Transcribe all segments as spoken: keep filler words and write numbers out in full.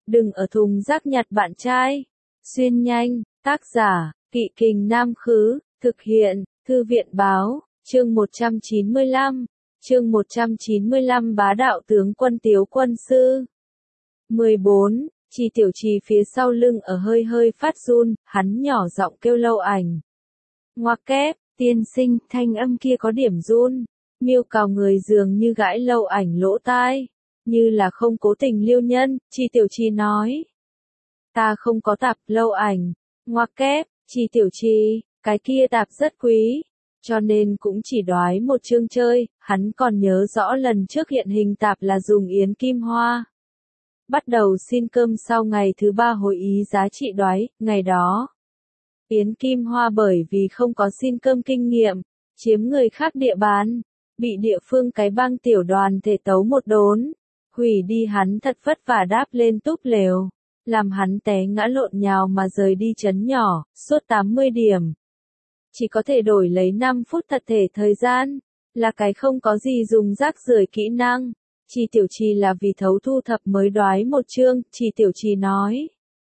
Đừng ở thùng rác nhặt bạn trai. Xuyên nhanh, tác giả, Kỵ Kình Nam Khứ, thực hiện, Thư viện Báo, chương một trăm chín mươi lăm, chương một trăm chín mươi lăm Bá đạo tướng quân Tiếu quân sư. mười bốn, Trì Tiểu Trì phía sau lưng ở hơi hơi phát run, hắn nhỏ giọng kêu Lâu Ảnh. Ngoặc kép, tiên sinh, thanh âm kia có điểm run, miêu cào người dường như gãi Lâu Ảnh lỗ tai, như là không cố tình liêu nhân, Trì Tiểu Trì nói. Ta không có tạp. Lâu Ảnh, ngoặc kép, Trì Tiểu Trì, cái kia tạp rất quý, cho nên cũng chỉ đoái một chương chơi, hắn còn nhớ rõ lần trước hiện hình tạp là dùng yến kim hoa. Bắt đầu xin cơm sau ngày thứ ba hội ý giá trị đoái, ngày đó. Yến Kim Hoa bởi vì không có xin cơm kinh nghiệm, chiếm người khác địa bàn, bị địa phương cái bang tiểu đoàn thể tấu một đốn, hủy đi hắn thật vất vả đáp lên túp lều, làm hắn té ngã lộn nhào mà rời đi trấn nhỏ, suốt tám mươi điểm. Chỉ có thể đổi lấy năm phút thật thể thời gian, là cái không có gì dùng rác rưởi kỹ năng. Trì Tiểu Trì là vì thấu thu thập mới đoái một chương, Trì Tiểu Trì nói.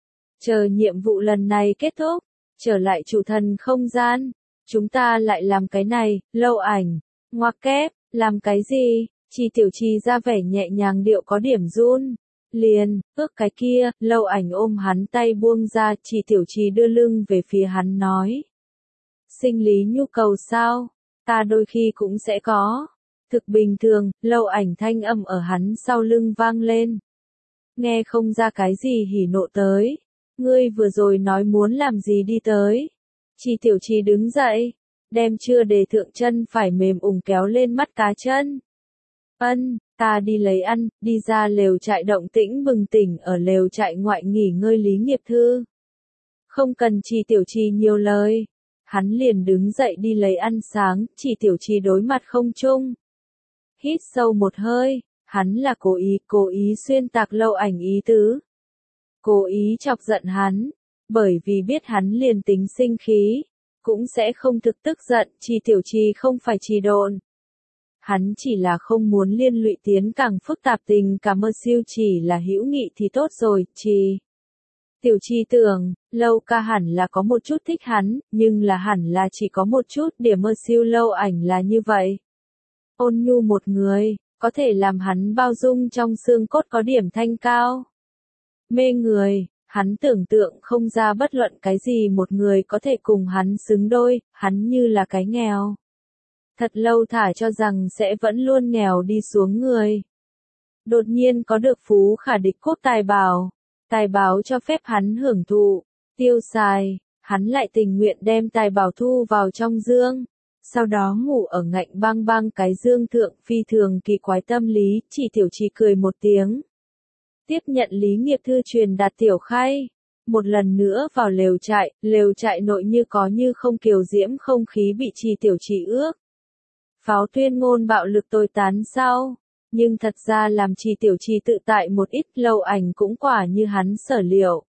Chờ nhiệm vụ lần này kết thúc, trở lại chủ thần không gian, chúng ta lại làm cái này. Lâu Ảnh, ngoặc kép, làm cái gì? Trì Tiểu Trì ra vẻ nhẹ nhàng điệu có điểm run. Liền, ước cái kia. Lâu Ảnh ôm hắn tay buông ra, Trì Tiểu Trì đưa lưng về phía hắn nói. Sinh lý nhu cầu sao? Ta đôi khi cũng sẽ có. Thực bình thường. Lâu Ảnh thanh âm ở hắn sau lưng vang lên. Nghe không ra cái gì hỉ nộ tới. Ngươi vừa rồi nói muốn làm gì đi tới. Trì Tiểu Trì đứng dậy, đem chưa để thượng chân phải mềm ủng kéo lên mắt cá chân. Ân, ta đi lấy ăn, đi ra lều trại. Động tĩnh bừng tỉnh ở lều trại ngoại nghỉ ngơi Lý Nghiệp Thư. Không cần Trì Tiểu Trì nhiều lời, hắn liền đứng dậy đi lấy ăn sáng. Trì Tiểu Trì đối mặt không chung. Hít sâu một hơi, hắn là cố ý, cố ý xuyên tạc Lâu Ảnh ý tứ. Cố ý chọc giận hắn, bởi vì biết hắn liền tính sinh khí, cũng sẽ không thực tức giận. Trì Tiểu Trì không phải trì độn. Hắn chỉ là không muốn liên lụy tiến càng phức tạp tình cảm. Mơ siêu chỉ là hữu nghị thì tốt rồi. Trì Tiểu Trì tưởng, Lâu ca hẳn là có một chút thích hắn, nhưng là hẳn là chỉ có một chút. Điểm Mơ siêu Lâu Ảnh là như vậy. Ôn nhu một người, có thể làm hắn bao dung trong xương cốt có điểm thanh cao. Mê người, hắn tưởng tượng không ra bất luận cái gì một người có thể cùng hắn xứng đôi, hắn như là cái nghèo. Thật lâu thả cho rằng sẽ vẫn luôn nghèo đi xuống người. Đột nhiên có được phú khả địch quốc tài bảo, tài báo cho phép hắn hưởng thụ, tiêu xài, hắn lại tình nguyện đem tài bảo thu vào trong dương. Sau đó ngủ ở ngạnh bang bang cái dương thượng. Phi thường kỳ quái tâm lý. Trì Tiểu Trì cười một tiếng. Tiếp nhận Lý Nghiệp Thư truyền đạt tiểu khay. Một lần nữa vào lều trại. Lều trại nội như có như không kiều diễm không khí bị Trì Tiểu Trì ước. Pháo tuyên ngôn bạo lực tồi tán sau. Nhưng thật ra làm Trì Tiểu Trì tự tại một ít. Lâu Ảnh cũng quả như hắn sở liệu.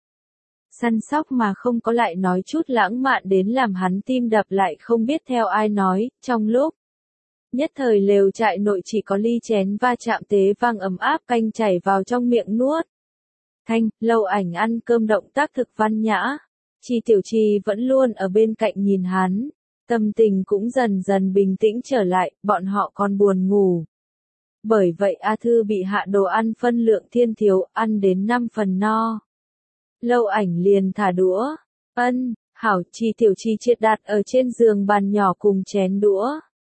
Săn sóc mà không có lại nói chút lãng mạn đến làm hắn tim đập lại không biết theo ai nói. Trong lúc nhất thời lều trại nội chỉ có ly chén va chạm tế vang ấm áp canh chảy vào trong miệng nuốt. Thanh, Lâu Ảnh ăn cơm động tác thực văn nhã. Trì Tiểu Trì vẫn luôn ở bên cạnh nhìn hắn. Tâm tình cũng dần dần bình tĩnh trở lại, bọn họ còn buồn ngủ. Bởi vậy A Thư bị hạ đồ ăn phân lượng thiên thiếu, ăn đến năm phần no. Lâu Ảnh liền thả đũa. Ân, hảo. Trì Tiểu Trì triệt đặt ở trên giường bàn nhỏ cùng chén đũa.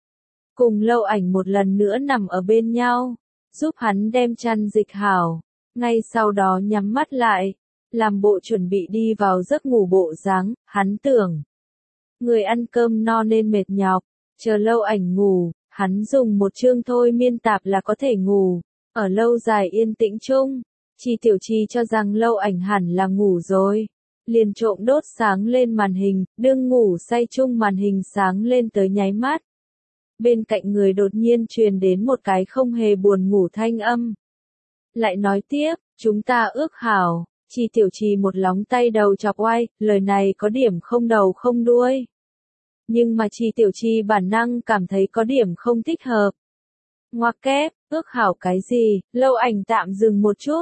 Cùng Lâu Ảnh một lần nữa nằm ở bên nhau, giúp hắn đem chăn dịch hảo. Ngay sau đó nhắm mắt lại, làm bộ chuẩn bị đi vào giấc ngủ bộ dáng. Hắn tưởng, người ăn cơm no nên mệt nhọc, chờ Lâu Ảnh ngủ, hắn dùng một chương thôi miên tạp là có thể ngủ. Ở lâu dài yên tĩnh chung, Trì Tiểu Trì cho rằng Lâu Ảnh hẳn là ngủ rồi, liền trộm đốt sáng lên màn hình. Đương ngủ say chung màn hình sáng lên tới nháy mắt, bên cạnh người đột nhiên truyền đến một cái không hề buồn ngủ thanh âm. Lại nói tiếp, chúng ta ước hảo. Trì Tiểu Trì một lóng tay đầu chọc oai, lời này có điểm không đầu không đuôi. Nhưng mà Trì Tiểu Trì bản năng cảm thấy có điểm không thích hợp. Ngoặc kép, ước hảo cái gì? Lâu Ảnh tạm dừng một chút,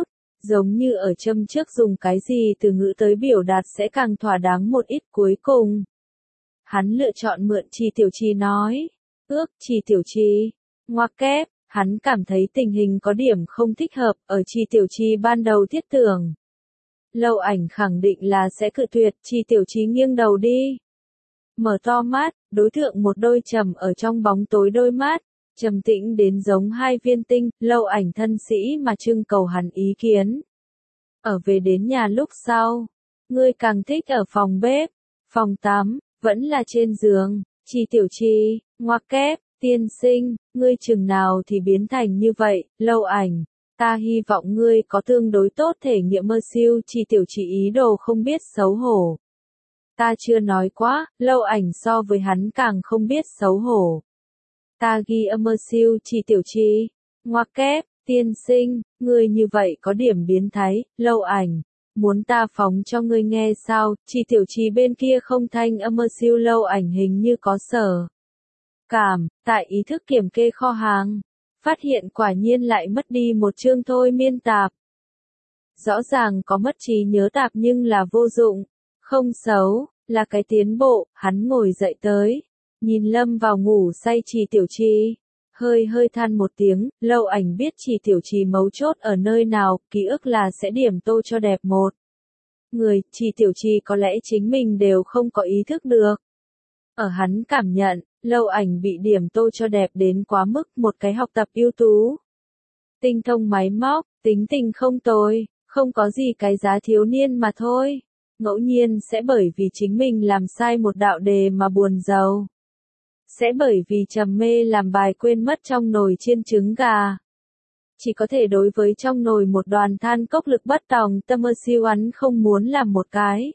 giống như ở châm trước dùng cái gì từ ngữ tới biểu đạt sẽ càng thỏa đáng một ít. Cuối cùng, hắn lựa chọn mượn Trì Tiểu Trì nói, ước Trì Tiểu Trì, ngoặc kép, hắn cảm thấy tình hình có điểm không thích hợp, ở Trì Tiểu Trì ban đầu thiết tưởng. Lâu Ảnh khẳng định là sẽ cự tuyệt, Trì Tiểu Trì nghiêng đầu đi. Mở to mắt, đối tượng một đôi trầm ở trong bóng tối đôi mắt, trầm tĩnh đến giống hai viên tinh, Lâu Ảnh thân sĩ mà trưng cầu hắn ý kiến. Ở về đến nhà lúc sau, ngươi càng thích ở phòng bếp, phòng tắm, vẫn là trên giường, Trì Tiểu Trì, ngoặc kép, tiên sinh, ngươi chừng nào thì biến thành như vậy, Lâu Ảnh, ta hy vọng ngươi có tương đối tốt thể nghiệm mơ siêu, Trì Tiểu Trì ý đồ không biết xấu hổ. Ta chưa nói quá, Lâu Ảnh so với hắn càng không biết xấu hổ. Ta ghi âm mơ siêu, Trì Tiểu Trì, ngoặc kép, tiên sinh, ngươi như vậy có điểm biến thái, Lâu Ảnh, muốn ta phóng cho ngươi nghe sao, Trì Tiểu Trì bên kia không thanh âm mơ siêu. Lâu Ảnh hình như có sở cảm, tại ý thức kiểm kê kho hàng, phát hiện quả nhiên lại mất đi một chương thôi miên tạp. Rõ ràng có mất trí nhớ tạp nhưng là vô dụng, không xấu, là cái tiến bộ. Hắn ngồi dậy tới, nhìn lâm vào ngủ say Trì Tiểu Trì, hơi hơi than một tiếng. Lâu Ảnh biết Trì Tiểu Trì mấu chốt ở nơi nào, ký ức là sẽ điểm tô cho đẹp một người, Trì Tiểu Trì có lẽ chính mình đều không có ý thức được. Ở hắn cảm nhận, Lâu Ảnh bị điểm tô cho đẹp đến quá mức, một cái học tập ưu tú, tinh thông máy móc, tính tình không tồi, không có gì cái giá thiếu niên mà thôi. Ngẫu nhiên sẽ bởi vì chính mình làm sai một đạo đề mà buồn rầu. Sẽ bởi vì trầm mê làm bài quên mất trong nồi chiên trứng gà. Chỉ có thể đối với trong nồi một đoàn than cốc lực bất tòng, tâm ơ siêu hắn không muốn làm một cái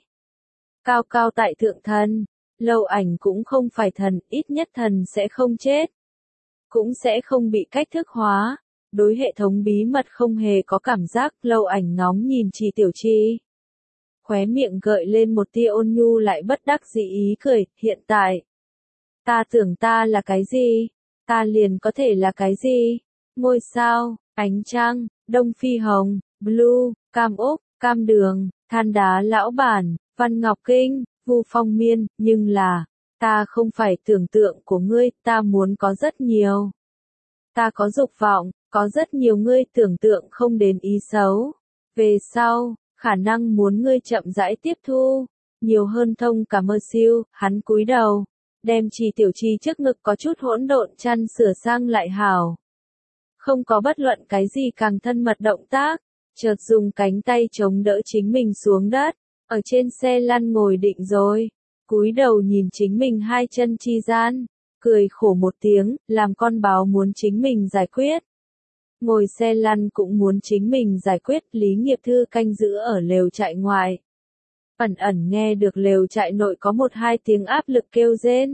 cao cao tại thượng thần. Lâu Ảnh cũng không phải thần, ít nhất thần sẽ không chết, cũng sẽ không bị cách thức hóa. Đối hệ thống bí mật không hề có cảm giác. Lâu Ảnh ngóng nhìn Trì Tiểu Trì, khóe miệng gợi lên một tia ôn nhu lại bất đắc dĩ ý cười. Hiện tại, ta tưởng ta là cái gì, ta liền có thể là cái gì? Ngôi sao, ánh trăng, đông phi hồng, blue, cam úc, cam đường, than đá lão bản, văn ngọc kinh, vu phong miên. Nhưng là, ta không phải tưởng tượng của ngươi, ta muốn có rất nhiều. Ta có dục vọng, có rất nhiều ngươi tưởng tượng không đến ý xấu. Về sau, khả năng muốn ngươi chậm rãi tiếp thu, nhiều hơn thông cả mơ siêu. Hắn cúi đầu, đem Trì Tiểu Trì trước ngực có chút hỗn độn chăn sửa sang lại hảo. Không có bất luận cái gì càng thân mật động tác, chợt dùng cánh tay chống đỡ chính mình xuống đất, ở trên xe lăn ngồi định rồi, cúi đầu nhìn chính mình hai chân chi gian, cười khổ một tiếng, làm con báo muốn chính mình giải quyết. Ngồi xe lăn cũng muốn chính mình giải quyết. Lý Nghiệp Thư canh giữ ở lều trại ngoài, ẩn ẩn nghe được lều trại nội có một hai tiếng áp lực kêu rên.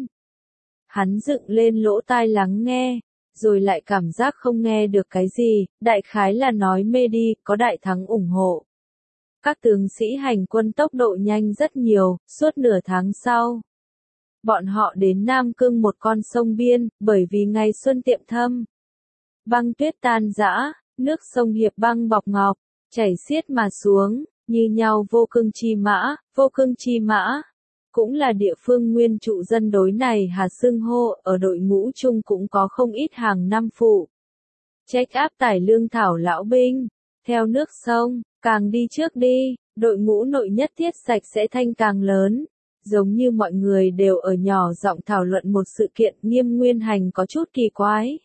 Hắn dựng lên lỗ tai lắng nghe, rồi lại cảm giác không nghe được cái gì, đại khái là nói mê đi, có đại thắng ủng hộ. Các tướng sĩ hành quân tốc độ nhanh rất nhiều, suốt nửa tháng sau. Bọn họ đến Nam Cương một con sông biên, bởi vì ngày xuân tiệm thâm. Băng tuyết tan rã, nước sông Hiệp băng bọc ngọc, chảy xiết mà xuống, như nhau vô cương chi mã, vô cương chi mã. Cũng là địa phương nguyên trụ dân đối này hà xưng hô, ở đội ngũ chung cũng có không ít hàng năm phụ. Trách áp tải lương thảo lão binh, theo nước sông, càng đi trước đi, đội ngũ nội nhất thiết sạch sẽ thanh càng lớn. Giống như mọi người đều ở nhỏ giọng thảo luận một sự kiện. Nghiêm Nguyên Hành có chút kỳ quái.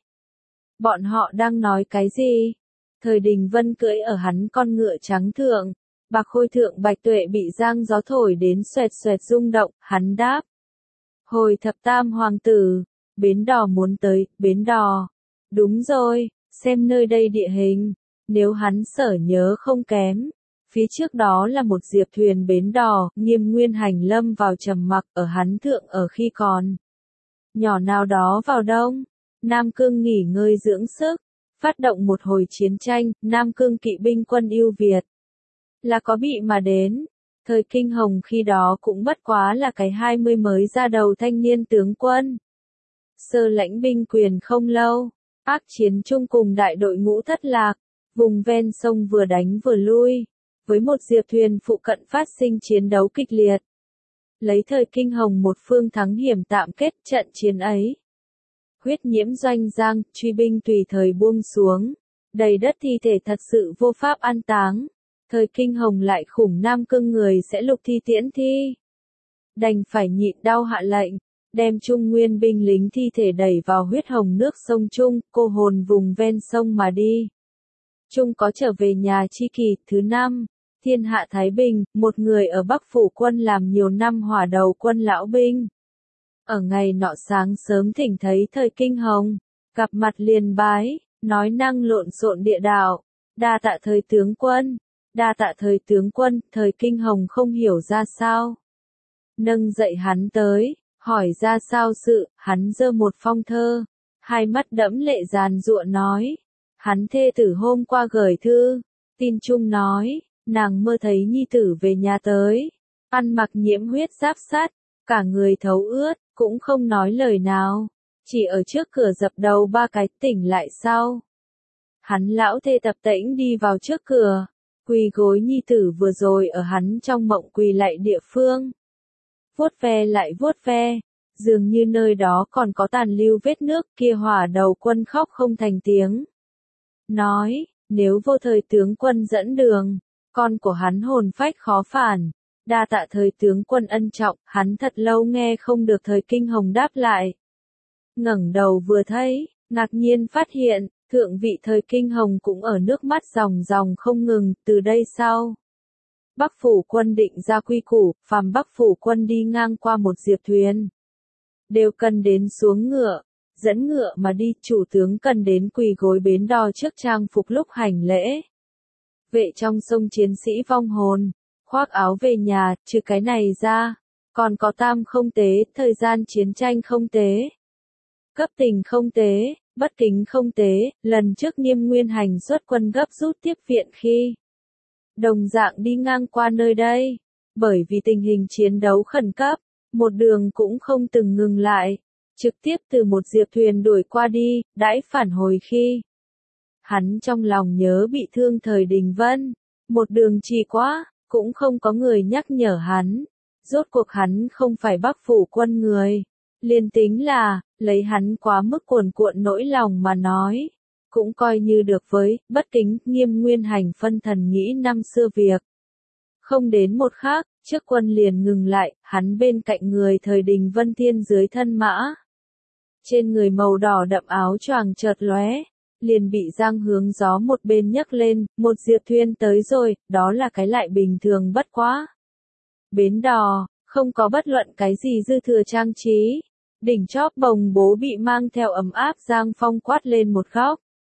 Bọn họ đang nói cái gì? Thời Đình Vân cưỡi ở hắn con ngựa trắng thượng, bạc khôi thượng bạch tuệ bị giang gió thổi đến xoẹt xoẹt rung động, hắn đáp. Hồi thập tam hoàng tử, bến đò muốn tới, bến đò. Đúng rồi, xem nơi đây địa hình, nếu hắn sở nhớ không kém. Phía trước đó là một diệp thuyền bến đò. Nghiêm Nguyên Hành lâm vào trầm mặc. Ở hắn thượng ở khi còn nhỏ nào đó vào đông, Nam Cương nghỉ ngơi dưỡng sức, phát động một hồi chiến tranh. Nam Cương kỵ binh quân ưu Việt là có bị mà đến. Thời Kinh Hồng khi đó cũng bất quá là cái hai mươi mới ra đầu thanh niên tướng quân. Sơ lãnh binh quyền không lâu, ác chiến chung cùng đại đội ngũ thất lạc, Vùng ven sông vừa đánh vừa lui, với một diệp thuyền phụ cận phát sinh chiến đấu kịch liệt. Lấy thời kinh hồng một phương thắng hiểm tạm kết trận chiến ấy. Huyết nhiễm doanh giang, truy binh tùy thời buông xuống. Đầy đất thi thể thật sự vô pháp an táng. Thời kinh hồng lại khủng nam cương người sẽ lục thi tiễn thi. Đành phải nhịn đau hạ lệnh, đem Trung Nguyên binh lính thi thể đẩy vào huyết hồng nước sông Trung, cô hồn vùng ven sông mà đi. Trung có trở về nhà chi kỳ, thứ năm, thiên hạ Thái Bình, một người ở Bắc Phủ quân làm nhiều năm hỏa đầu quân lão binh. Ở ngày nọ sáng sớm thỉnh thấy thời kinh hồng, gặp mặt liền bái, nói năng lộn xộn địa đạo, đa tạ thời tướng quân, đa tạ thời tướng quân, thời kinh hồng không hiểu ra sao. Nâng dậy hắn tới, hỏi ra sao sự, hắn giơ một phong thơ, hai mắt đẫm lệ giàn giụa nói, hắn thê tử hôm qua gửi thư, tin chung nói, nàng mơ thấy nhi tử về nhà tới, ăn mặc nhiễm huyết giáp sắt, cả người thấu ướt, cũng không nói lời nào, chỉ ở trước cửa dập đầu ba cái tỉnh lại sau. Hắn lão thê tập tễnh đi vào trước cửa, quỳ gối nhi tử vừa rồi ở hắn trong mộng quỳ lại địa phương. Vuốt ve lại vuốt ve, dường như nơi đó còn có tàn lưu vết nước, kia hỏa đầu quân khóc không thành tiếng. Nói, nếu vô thời tướng quân dẫn đường, con của hắn hồn phách khó phản, đa tạ thời tướng quân ân trọng, hắn thật lâu nghe không được thời kinh hồng đáp lại. Ngẩng đầu vừa thấy, ngạc nhiên phát hiện, thượng vị thời kinh hồng cũng ở nước mắt ròng ròng không ngừng, từ đây sau. Bắc Phủ quân định ra quy củ, phàm Bắc Phủ quân đi ngang qua một diệp thuyền, đều cần đến xuống ngựa, dẫn ngựa mà đi, chủ tướng cần đến quỳ gối bến đò trước trang phục lúc hành lễ. Vệ trong sông chiến sĩ vong hồn, khoác áo về nhà, trừ cái này ra, còn có tam không tế, thời gian chiến tranh không tế, cấp tình không tế, bất kính không tế, lần trước Nghiêm Nguyên Hành xuất quân gấp rút tiếp viện khi đồng dạng đi ngang qua nơi đây, bởi vì tình hình chiến đấu khẩn cấp, một đường cũng không từng ngừng lại, trực tiếp từ một diệp thuyền đuổi qua đi, đãi phản hồi khi hắn trong lòng nhớ bị thương thời Đình Vân, một đường trì quá, cũng không có người nhắc nhở hắn, rốt cuộc hắn không phải Bắc Phủ quân người, liền tính là, lấy hắn quá mức cuồn cuộn nỗi lòng mà nói, cũng coi như được với, bất kính, Nghiêm Nguyên Hành phân thần nghĩ năm xưa việc. Không đến một khắc, trước quân liền ngừng lại, hắn bên cạnh người thời Đình Vân Thiên dưới thân mã. Trên người màu đỏ đậm áo choàng chợt lóe, liền bị giang hướng gió một bên nhấc lên, một diệp thuyền tới rồi, đó là cái lại bình thường bất quá. Bến đò, không có bất luận cái gì dư thừa trang trí, đỉnh chóp bồng bố bị mang theo ấm áp giang phong quát lên một góc.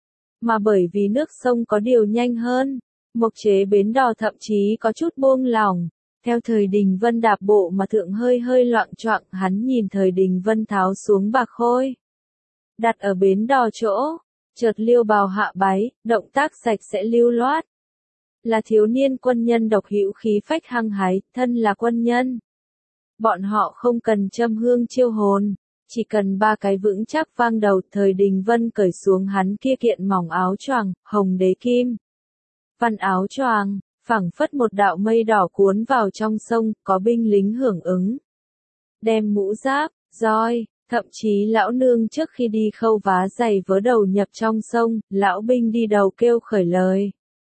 Mà bởi vì nước sông có điều nhanh hơn, mộc chế bến đò thậm chí có chút buông lỏng, theo thời Đình Vân đạp bộ mà thượng hơi hơi loạng choạng, hắn nhìn thời Đình Vân tháo xuống bạc khôi, đặt ở bến đò chỗ, chợt liêu bào hạ bái, động tác sạch sẽ lưu loát. Là thiếu niên quân nhân độc hữu khí phách hăng hái, thân là quân nhân. Bọn họ không cần châm hương chiêu hồn, chỉ cần ba cái vững chắc vang đầu. Thời Đình Vân cởi xuống hắn kia kiện mỏng áo choàng, hồng đế kim. Văn áo choàng, phảng phất một đạo mây đỏ cuốn vào trong sông, có binh lính hưởng ứng. Đem mũ giáp, roi, thậm chí lão nương trước khi đi khâu vá giày vớ đầu nhập trong sông, lão binh đi đầu kêu khởi lời.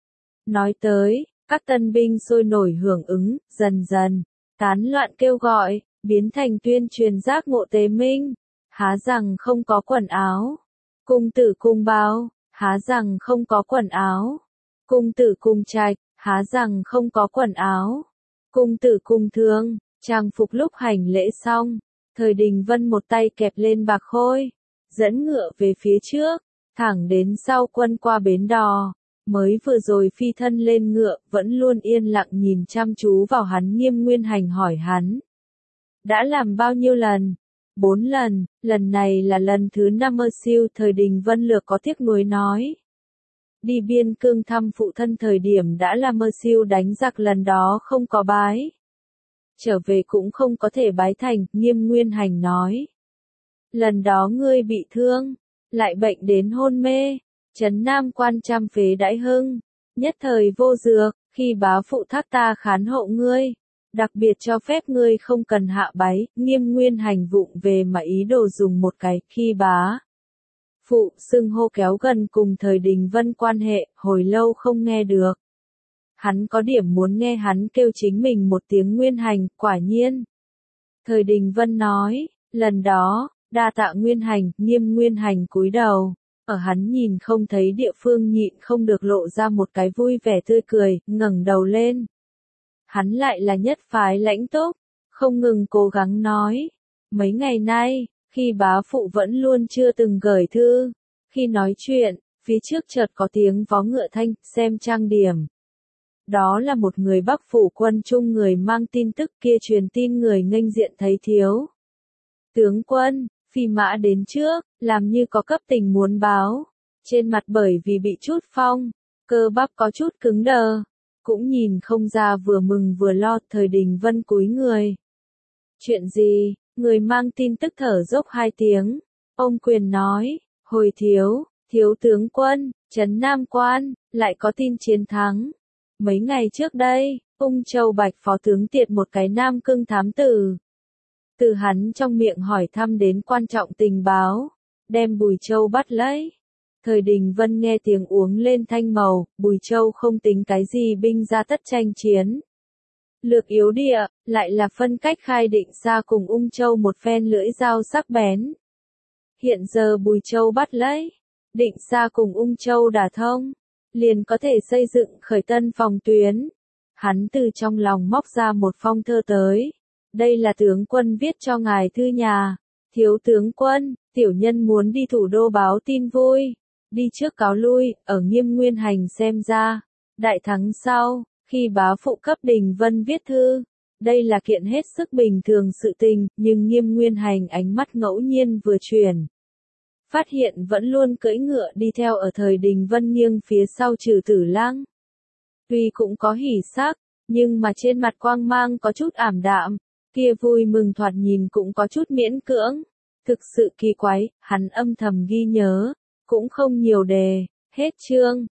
Nói tới, các tân binh sôi nổi hưởng ứng, dần dần, tán loạn kêu gọi, biến thành tuyên truyền giác ngộ tế minh. Há rằng không có quần áo. Cung tử cung bao, há rằng không có quần áo. Cung tử cung trạch, há rằng không có quần áo. Cung tử cung thương, trang phục lúc hành lễ xong, thời Đình Vân một tay kẹp lên bạc khôi, dẫn ngựa về phía trước, thẳng đến sau quân qua bến đò. Mới vừa rồi phi thân lên ngựa, vẫn luôn yên lặng nhìn chăm chú vào hắn. Nghiêm Nguyên Hành hỏi hắn. Đã làm bao nhiêu lần? Bốn lần, lần này là lần thứ năm. Mơ siêu. Thời Đình Vân lược có tiếc nuối nói. Đi biên cương thăm phụ thân thời điểm đã là mơ siêu đánh giặc, lần đó không có bái. Trở về cũng không có thể bái thành. Nghiêm Nguyên Hành nói. Lần đó ngươi bị thương, lại bệnh đến hôn mê. Trấn Nam quan trăm phế đãi hưng, nhất thời vô dược, khi bá phụ thác ta khán hộ ngươi, đặc biệt cho phép ngươi không cần hạ bái, Nghiêm Nguyên Hành vụng về mà ý đồ dùng một cái, khi bá phụ xưng hô kéo gần cùng thời Đình Vân quan hệ, hồi lâu không nghe được. Hắn có điểm muốn nghe hắn kêu chính mình một tiếng Nguyên Hành, quả nhiên. Thời Đình Vân nói, lần đó, đa tạ Nguyên Hành, Nghiêm Nguyên Hành cúi đầu, ở hắn nhìn không thấy địa phương nhịn không được lộ ra một cái vui vẻ tươi cười, ngẩng đầu lên. Hắn lại là nhất phái lãnh túc, không ngừng cố gắng nói. Mấy ngày nay, khi bá phụ vẫn luôn chưa từng gửi thư, khi nói chuyện, phía trước chợt có tiếng vó ngựa thanh, xem trang điểm. Đó là một người Bắc phủ quân trung người mang tin tức kia truyền tin người nghênh diện thấy thiếu tướng quân, phi mã đến trước, làm như có cấp tình muốn báo. Trên mặt bởi vì bị chút phong, cơ bắp có chút cứng đờ, cũng nhìn không ra vừa mừng vừa lo. Thời Đình Vân cúi người. Chuyện gì? Người mang tin tức thở dốc hai tiếng. Ông quyền nói, hồi thiếu, thiếu tướng quân, Trấn Nam quan, lại có tin chiến thắng. Mấy ngày trước đây, Ung Châu Bạch phó tướng tiệt một cái Nam Cương thám tử. Từ hắn trong miệng hỏi thăm đến quan trọng tình báo, đem Bùi Châu bắt lấy. Thời Đình Vân nghe tiếng uống lên thanh màu, Bùi Châu không tính cái gì binh ra tất tranh chiến. Lược yếu địa, lại là phân cách khai Định Xa cùng Ung Châu một phen lưỡi dao sắc bén. Hiện giờ Bùi Châu bắt lấy, Định Xa cùng Ung Châu đả thông, liền có thể xây dựng khởi tân phòng tuyến. Hắn từ trong lòng móc ra một phong thơ tới. Đây là tướng quân viết cho ngài thư nhà. Thiếu tướng quân, tiểu nhân muốn đi thủ đô báo tin vui. Đi trước cáo lui, ở Nghiêm Nguyên Hành xem ra. Đại thắng sau, khi bá phụ cấp Đình Vân viết thư. Đây là kiện hết sức bình thường sự tình, nhưng Nghiêm Nguyên Hành ánh mắt ngẫu nhiên vừa chuyển. Phát hiện vẫn luôn cưỡi ngựa đi theo ở thời Đình Vân nghiêng phía sau Trừ Tử Lăng. Tuy cũng có hỉ sắc, nhưng mà trên mặt quang mang có chút ảm đạm, kia vui mừng thoạt nhìn cũng có chút miễn cưỡng. Thực sự kỳ quái, hắn âm thầm ghi nhớ, cũng không nhiều đề, hết chương.